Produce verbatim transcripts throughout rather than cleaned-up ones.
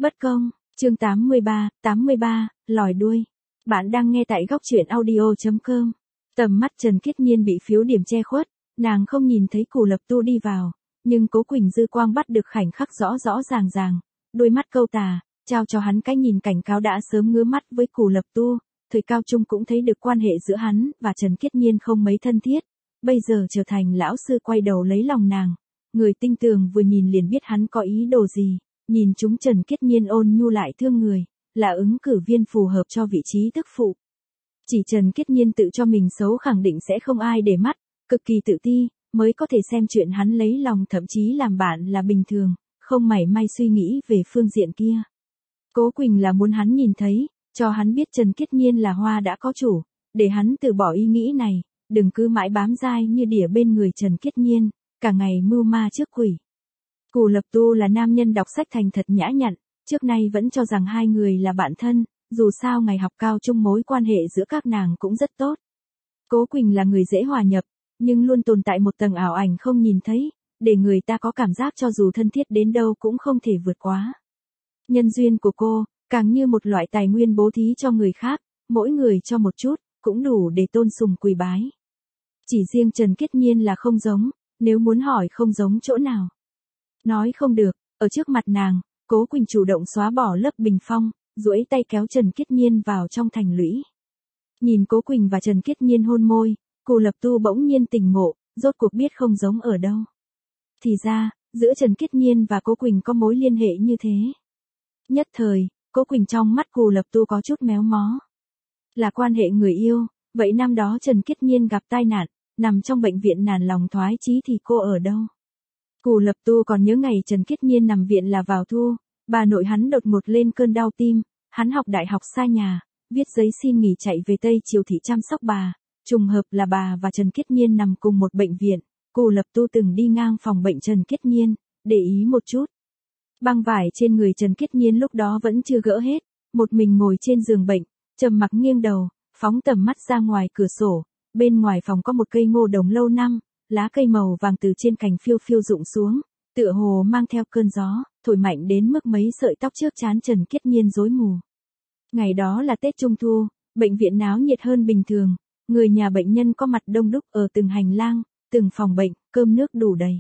Bất công, chương tám mươi ba, tám mươi ba, lòi đuôi. Bạn đang nghe tại góc truyện audio chấm com. Tầm mắt Trần Kiết Nhiên bị phiếu điểm che khuất, nàng không nhìn thấy Cù Lập Tu đi vào, nhưng Cố Quỳnh dư quang bắt được khoảnh khắc rõ rõ ràng ràng, đôi mắt câu tà, trao cho hắn cái nhìn cảnh cáo đã sớm ngứa mắt với Cù Lập Tu. Thời cao trung cũng thấy được quan hệ giữa hắn và Trần Kiết Nhiên không mấy thân thiết, bây giờ trở thành lão sư quay đầu lấy lòng nàng. Người tinh tường vừa nhìn liền biết hắn có ý đồ gì, nhìn chúng Trần Kiết Nhiên ôn nhu lại thương người, là ứng cử viên phù hợp cho vị trí tức phụ. Chỉ Trần Kiết Nhiên tự cho mình xấu khẳng định sẽ không ai để mắt, cực kỳ tự ti, mới có thể xem chuyện hắn lấy lòng thậm chí làm bạn là bình thường, không mảy may suy nghĩ về phương diện kia. Cố Quỳnh là muốn hắn nhìn thấy, cho hắn biết Trần Kiết Nhiên là hoa đã có chủ, để hắn từ bỏ ý nghĩ này, đừng cứ mãi bám dai như đỉa bên người Trần Kiết Nhiên, cả ngày mưu ma trước quỷ. Cù Lập Tu là nam nhân đọc sách thành thật nhã nhặn, trước nay vẫn cho rằng hai người là bạn thân, dù sao ngày học cao trung mối quan hệ giữa các nàng cũng rất tốt. Cố Quỳnh là người dễ hòa nhập, nhưng luôn tồn tại một tầng ảo ảnh không nhìn thấy, để người ta có cảm giác cho dù thân thiết đến đâu cũng không thể vượt quá. Nhân duyên của cô, càng như một loại tài nguyên bố thí cho người khác, mỗi người cho một chút, cũng đủ để tôn sùng quỳ bái. Chỉ riêng Trần Kiết Nhiên là không giống, nếu muốn hỏi không giống chỗ nào. Nói không được, ở trước mặt nàng, Cố Quỳnh chủ động xóa bỏ lớp bình phong, duỗi tay kéo Trần Kiết Nhiên vào trong thành lũy. Nhìn Cố Quỳnh và Trần Kiết Nhiên hôn môi, Cù Lập Tu bỗng nhiên tỉnh ngộ, rốt cuộc biết không giống ở đâu. Thì ra, giữa Trần Kiết Nhiên và Cố Quỳnh có mối liên hệ như thế. Nhất thời, Cố Quỳnh trong mắt Cù Lập Tu có chút méo mó. Là quan hệ người yêu, vậy năm đó Trần Kiết Nhiên gặp tai nạn, nằm trong bệnh viện nản lòng thoái chí thì cô ở đâu? Cù Lập Tu còn nhớ ngày Trần Kiết Nhiên nằm viện là vào thu, bà nội hắn đột ngột lên cơn đau tim, hắn học đại học xa nhà, viết giấy xin nghỉ chạy về Tây Triều thị chăm sóc bà, trùng hợp là bà và Trần Kiết Nhiên nằm cùng một bệnh viện, Cù Lập Tu từng đi ngang phòng bệnh Trần Kiết Nhiên, để ý một chút. Băng vải trên người Trần Kiết Nhiên lúc đó vẫn chưa gỡ hết, một mình ngồi trên giường bệnh, trầm mặc nghiêng đầu, phóng tầm mắt ra ngoài cửa sổ, bên ngoài phòng có một cây ngô đồng lâu năm, lá cây màu vàng từ trên cành phiêu phiêu rụng xuống, tựa hồ mang theo cơn gió, thổi mạnh đến mức mấy sợi tóc trước trán Trần Kiết Nhiên rối mù. Ngày đó là Tết Trung Thu, bệnh viện náo nhiệt hơn bình thường, người nhà bệnh nhân có mặt đông đúc ở từng hành lang, từng phòng bệnh, cơm nước đủ đầy.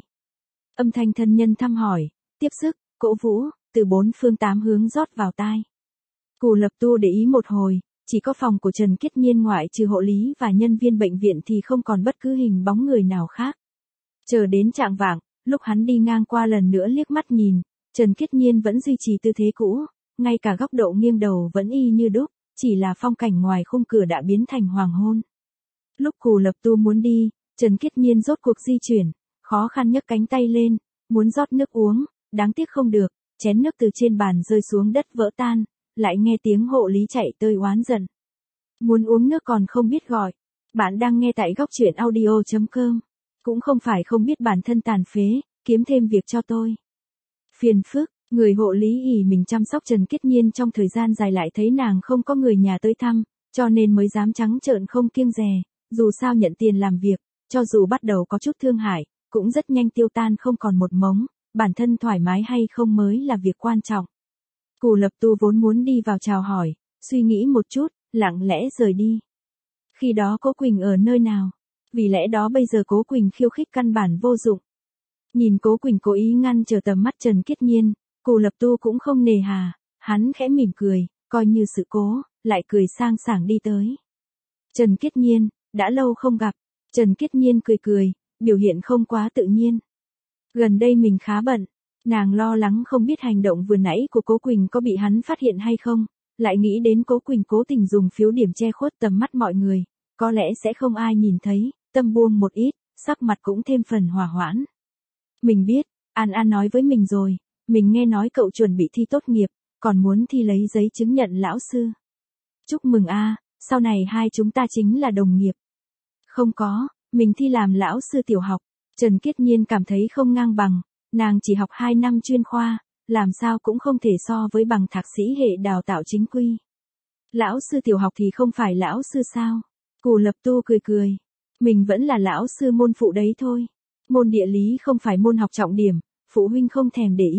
Âm thanh thân nhân thăm hỏi, tiếp sức, cổ vũ, từ bốn phương tám hướng rót vào tai. Cù Lập Tu để ý một hồi, chỉ có phòng của Trần Kiết Nhiên ngoại trừ hộ lý và nhân viên bệnh viện thì không còn bất cứ hình bóng người nào khác. Chờ đến trạng vạng, lúc hắn đi ngang qua lần nữa liếc mắt nhìn, Trần Kiết Nhiên vẫn duy trì tư thế cũ, ngay cả góc độ nghiêng đầu vẫn y như đúc, chỉ là phong cảnh ngoài khung cửa đã biến thành hoàng hôn. Lúc Cù Lập Tu muốn đi, Trần Kiết Nhiên rốt cuộc di chuyển, khó khăn nhấc cánh tay lên, muốn rót nước uống, đáng tiếc không được, chén nước từ trên bàn rơi xuống đất vỡ tan, lại nghe tiếng hộ lý chạy tới oán giận. Muốn uống nước còn không biết gọi. Bạn đang nghe tại góc truyện audio chấm com. Cũng không phải không biết bản thân tàn phế, kiếm thêm việc cho tôi. Phiền phức, người hộ lý ỷ mình chăm sóc Trần Kiết Nhiên trong thời gian dài lại thấy nàng không có người nhà tới thăm, cho nên mới dám trắng trợn không kiêng dè, dù sao nhận tiền làm việc, cho dù bắt đầu có chút thương hại, cũng rất nhanh tiêu tan không còn một mống, bản thân thoải mái hay không mới là việc quan trọng. Cù Lập Tu vốn muốn đi vào chào hỏi, suy nghĩ một chút, lặng lẽ rời đi. Khi đó Cố Quỳnh ở nơi nào? Vì lẽ đó bây giờ Cố Quỳnh khiêu khích căn bản vô dụng. Nhìn Cố Quỳnh cố ý ngăn trở tầm mắt Trần Kiết Nhiên, Cù Lập Tu cũng không nề hà, hắn khẽ mỉm cười, coi như sự cố, lại cười sang sảng đi tới. Trần Kiết Nhiên, đã lâu không gặp. Trần Kiết Nhiên cười cười, biểu hiện không quá tự nhiên. Gần đây mình khá bận. Nàng lo lắng không biết hành động vừa nãy của Cố Quỳnh có bị hắn phát hiện hay không, lại nghĩ đến Cố Quỳnh cố tình dùng phiếu điểm che khuất tầm mắt mọi người, có lẽ sẽ không ai nhìn thấy, tâm buông một ít, sắc mặt cũng thêm phần hòa hoãn. Mình biết, An An nói với mình rồi, mình nghe nói cậu chuẩn bị thi tốt nghiệp, còn muốn thi lấy giấy chứng nhận lão sư. Chúc mừng a, sau này hai chúng ta chính là đồng nghiệp. Không có, mình thi làm lão sư tiểu học. Trần Kiết Nhiên cảm thấy không ngang bằng. Nàng chỉ học hai năm chuyên khoa, làm sao cũng không thể so với bằng thạc sĩ hệ đào tạo chính quy. Lão sư tiểu học thì không phải lão sư sao? Cù Lập Tu cười cười. Mình vẫn là lão sư môn phụ đấy thôi. Môn địa lý không phải môn học trọng điểm, phụ huynh không thèm để ý,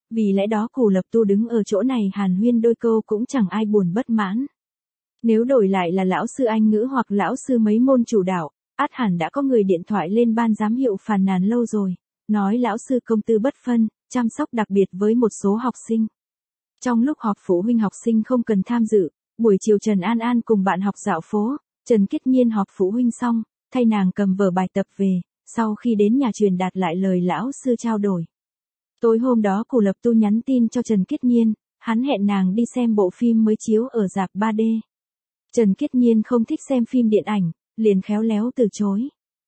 vì lẽ đó Cù Lập Tu đứng ở chỗ này hàn huyên đôi câu cũng chẳng ai buồn bất mãn. Nếu đổi lại là lão sư Anh ngữ hoặc lão sư mấy môn chủ đạo, ắt hẳn đã có người điện thoại lên ban giám hiệu phàn nàn lâu rồi, nói lão sư công tư bất phân, chăm sóc đặc biệt với một số học sinh. Trong lúc họp phụ huynh học sinh không cần tham dự, buổi chiều Trần An An cùng bạn học dạo phố, Trần Kiết Nhiên họp phụ huynh xong, thay nàng cầm vở bài tập về, sau khi đến nhà truyền đạt lại lời lão sư trao đổi. Tối hôm đó Cù Lập Tu nhắn tin cho Trần Kiết Nhiên, hắn hẹn nàng đi xem bộ phim mới chiếu ở rạp ba D. Trần Kiết Nhiên không thích xem phim điện ảnh, liền khéo léo từ chối.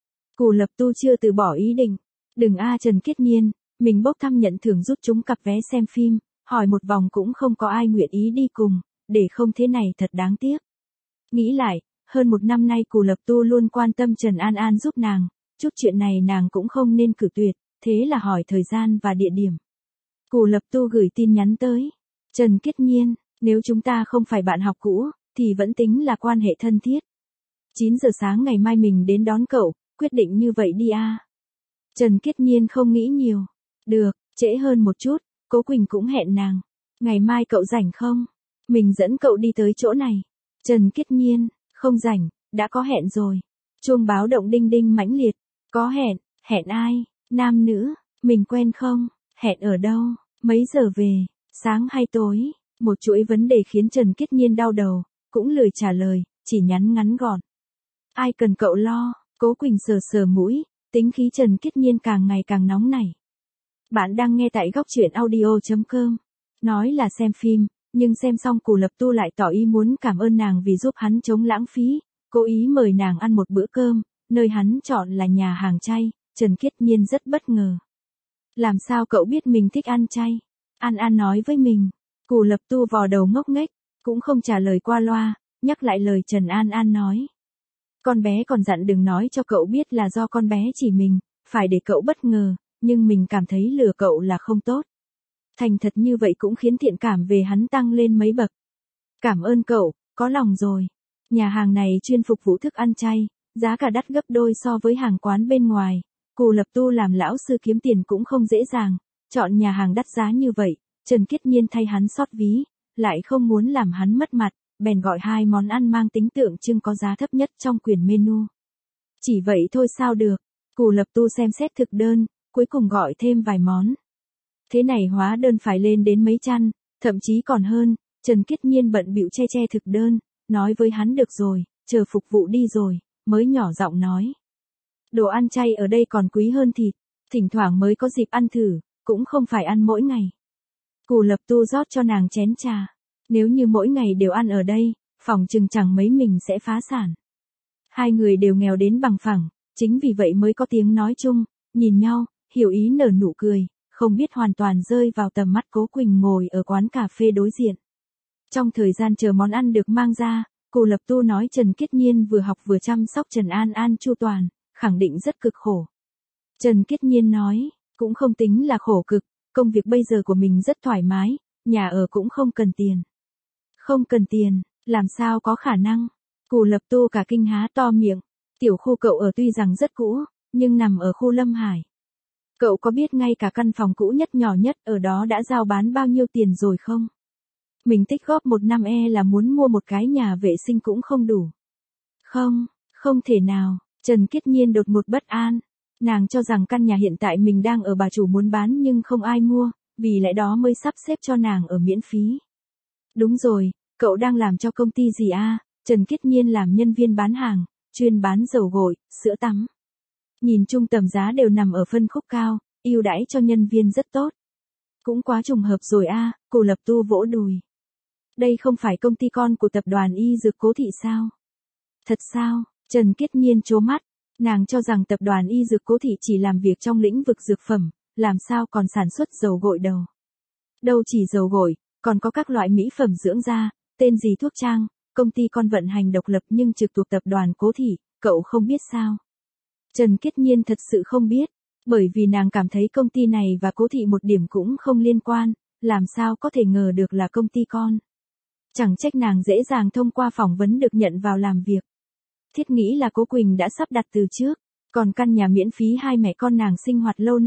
Cù Lập Tu chưa từ bỏ ý định. Đừng a Trần Kiết Nhiên, mình bốc thăm nhận thưởng rút chúng cặp vé xem phim, hỏi một vòng cũng không có ai nguyện ý đi cùng, để không thế này thật đáng tiếc. Nghĩ lại, hơn một năm nay Cù Lập Tu luôn quan tâm Trần An An giúp nàng, chút chuyện này nàng cũng không nên cử tuyệt, thế là hỏi thời gian và địa điểm. Cù Lập Tu gửi tin nhắn tới. Trần Kiết Nhiên, nếu chúng ta không phải bạn học cũ, thì vẫn tính là quan hệ thân thiết. chín giờ sáng ngày mai mình đến đón cậu, quyết định như vậy đi a. Trần Kiết Nhiên không nghĩ nhiều. Được, trễ hơn một chút, Cố Quỳnh cũng hẹn nàng. Ngày mai cậu rảnh không? Mình dẫn cậu đi tới chỗ này. Trần Kiết Nhiên, không rảnh, đã có hẹn rồi. Chuông báo động đinh đinh mãnh liệt. Có hẹn, hẹn ai? Nam nữ, mình quen không? Hẹn ở đâu? Mấy giờ về? Sáng hay tối? Một chuỗi vấn đề khiến Trần Kiết Nhiên đau đầu, cũng lười trả lời, chỉ nhắn ngắn gọn. Ai cần cậu lo? Cố Quỳnh sờ sờ mũi, tính khí Trần Kiết Nhiên càng ngày càng nóng nảy. Bạn đang nghe tại góc truyện audio chấm com. Nói là xem phim, nhưng xem xong Cù Lập Tu lại tỏ ý muốn cảm ơn nàng vì giúp hắn chống lãng phí, cố ý mời nàng ăn một bữa cơm, nơi hắn chọn là nhà hàng chay. Trần Kiết Nhiên rất bất ngờ. Làm sao cậu biết mình thích ăn chay? An An nói với mình. Cù Lập Tu vò đầu ngốc nghếch, cũng không trả lời qua loa, nhắc lại lời Trần An An nói. Con bé còn dặn đừng nói cho cậu biết là do con bé chỉ mình, phải để cậu bất ngờ, nhưng mình cảm thấy lừa cậu là không tốt. Thành thật như vậy cũng khiến thiện cảm về hắn tăng lên mấy bậc. Cảm ơn cậu, có lòng rồi. Nhà hàng này chuyên phục vụ thức ăn chay, giá cả đắt gấp đôi so với hàng quán bên ngoài. Cù Lập Tu làm lão sư kiếm tiền cũng không dễ dàng, chọn nhà hàng đắt giá như vậy, Trần Kiết Nhiên thay hắn xót ví, lại không muốn làm hắn mất mặt, bèn gọi hai món ăn mang tính tượng trưng có giá thấp nhất trong quyển menu. Chỉ vậy thôi sao được, Cù Lập Tu xem xét thực đơn, cuối cùng gọi thêm vài món. Thế này hóa đơn phải lên đến mấy trăm, thậm chí còn hơn, Trần Kiết Nhiên bận bịu che che thực đơn, nói với hắn được rồi, chờ phục vụ đi rồi, mới nhỏ giọng nói. Đồ ăn chay ở đây còn quý hơn thịt, thỉnh thoảng mới có dịp ăn thử, cũng không phải ăn mỗi ngày. Cù Lập Tu rót cho nàng chén trà. Nếu như mỗi ngày đều ăn ở đây, phòng chừng chẳng mấy mình sẽ phá sản. Hai người đều nghèo đến bằng phẳng, chính vì vậy mới có tiếng nói chung, nhìn nhau, hiểu ý nở nụ cười, không biết hoàn toàn rơi vào tầm mắt Cố Quỳnh ngồi ở quán cà phê đối diện. Trong thời gian chờ món ăn được mang ra, Cù Lập Tu nói Trần Kiết Nhiên vừa học vừa chăm sóc Trần An An chu toàn, khẳng định rất cực khổ. Trần Kiết Nhiên nói, cũng không tính là khổ cực, công việc bây giờ của mình rất thoải mái, nhà ở cũng không cần tiền. Không cần tiền, làm sao có khả năng? Cù Lập Tu cả kinh há to miệng. Tiểu khu cậu ở tuy rằng rất cũ, nhưng nằm ở khu Lâm Hải. Cậu có biết ngay cả căn phòng cũ nhất nhỏ nhất ở đó đã giao bán bao nhiêu tiền rồi không? Mình tích góp một năm e là muốn mua một cái nhà vệ sinh cũng không đủ. Không, không thể nào, Trần Kiết Nhiên đột ngột bất an. Nàng cho rằng căn nhà hiện tại mình đang ở bà chủ muốn bán nhưng không ai mua, vì lẽ đó mới sắp xếp cho nàng ở miễn phí. Đúng rồi, cậu đang làm cho công ty gì a? À? Trần Kiết Nhiên làm nhân viên bán hàng, chuyên bán dầu gội, sữa tắm. Nhìn chung tầm giá đều nằm ở phân khúc cao, ưu đãi cho nhân viên rất tốt. Cũng quá trùng hợp rồi a, à, Cù Lập Tu vỗ đùi. Đây không phải công ty con của tập đoàn y dược Cố Thị sao? Thật sao? Trần Kiết Nhiên trố mắt, nàng cho rằng tập đoàn y dược Cố Thị chỉ làm việc trong lĩnh vực dược phẩm, làm sao còn sản xuất dầu gội đâu. Đâu chỉ dầu gội, còn có các loại mỹ phẩm dưỡng da, tên gì thuốc trang, công ty con vận hành độc lập nhưng trực thuộc tập đoàn Cố Thị, cậu không biết sao? Trần Kiết Nhiên thật sự không biết, bởi vì nàng cảm thấy công ty này và Cố Thị một điểm cũng không liên quan, làm sao có thể ngờ được là công ty con. Chẳng trách nàng dễ dàng thông qua phỏng vấn được nhận vào làm việc. Thiết nghĩ là Cố Quỳnh đã sắp đặt từ trước, còn căn nhà miễn phí hai mẹ con nàng sinh hoạt lâu nay,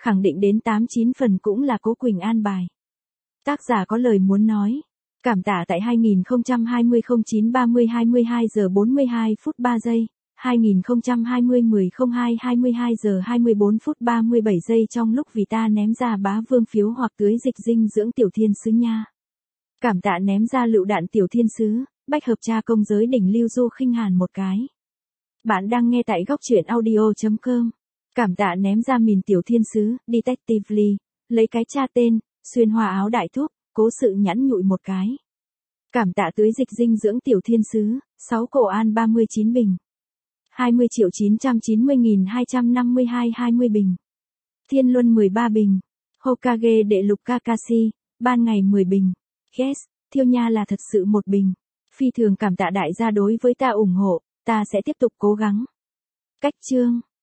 khẳng định đến tám chín phần cũng là Cố Quỳnh an bài. Tác giả có lời muốn nói. Cảm tạ tại hai nghìn không trăm hai mươi không chín ba mươi hai mươi hai giờ bốn mươi hai phút ba giây, hai nghìn không trăm hai mươi mười không hai hai mươi hai giờ hai mươi bốn phút ba mươi bảy giây trong lúc vì ta ném ra bá vương phiếu hoặc tưới dịch dinh dưỡng tiểu thiên sứ nha. Cảm tạ ném ra lựu đạn tiểu thiên sứ, bách hợp tra công giới đỉnh lưu du khinh hàn một cái. Bạn đang nghe tại góc truyện audio.com. Cảm tạ ném ra mìn tiểu thiên sứ, Detectively, lấy cái cha tên, xuyên hoa áo đại thúc, cố sự nhẵn nhụi một cái. Cảm tạ tưới dịch dinh dưỡng tiểu thiên sứ, sáu cổ an ba mươi chín bình. hai mươi triệu chín trăm chín mươi nghìn hai trăm năm mươi hai hai mươi bình. Thiên Luân mười ba bình. Hokage đệ lục Kakashi, ban ngày mười bình. Yes, Thiêu Nha là thật sự một bình. Phi thường cảm tạ đại gia đối với ta ủng hộ, ta sẽ tiếp tục cố gắng. Cách chương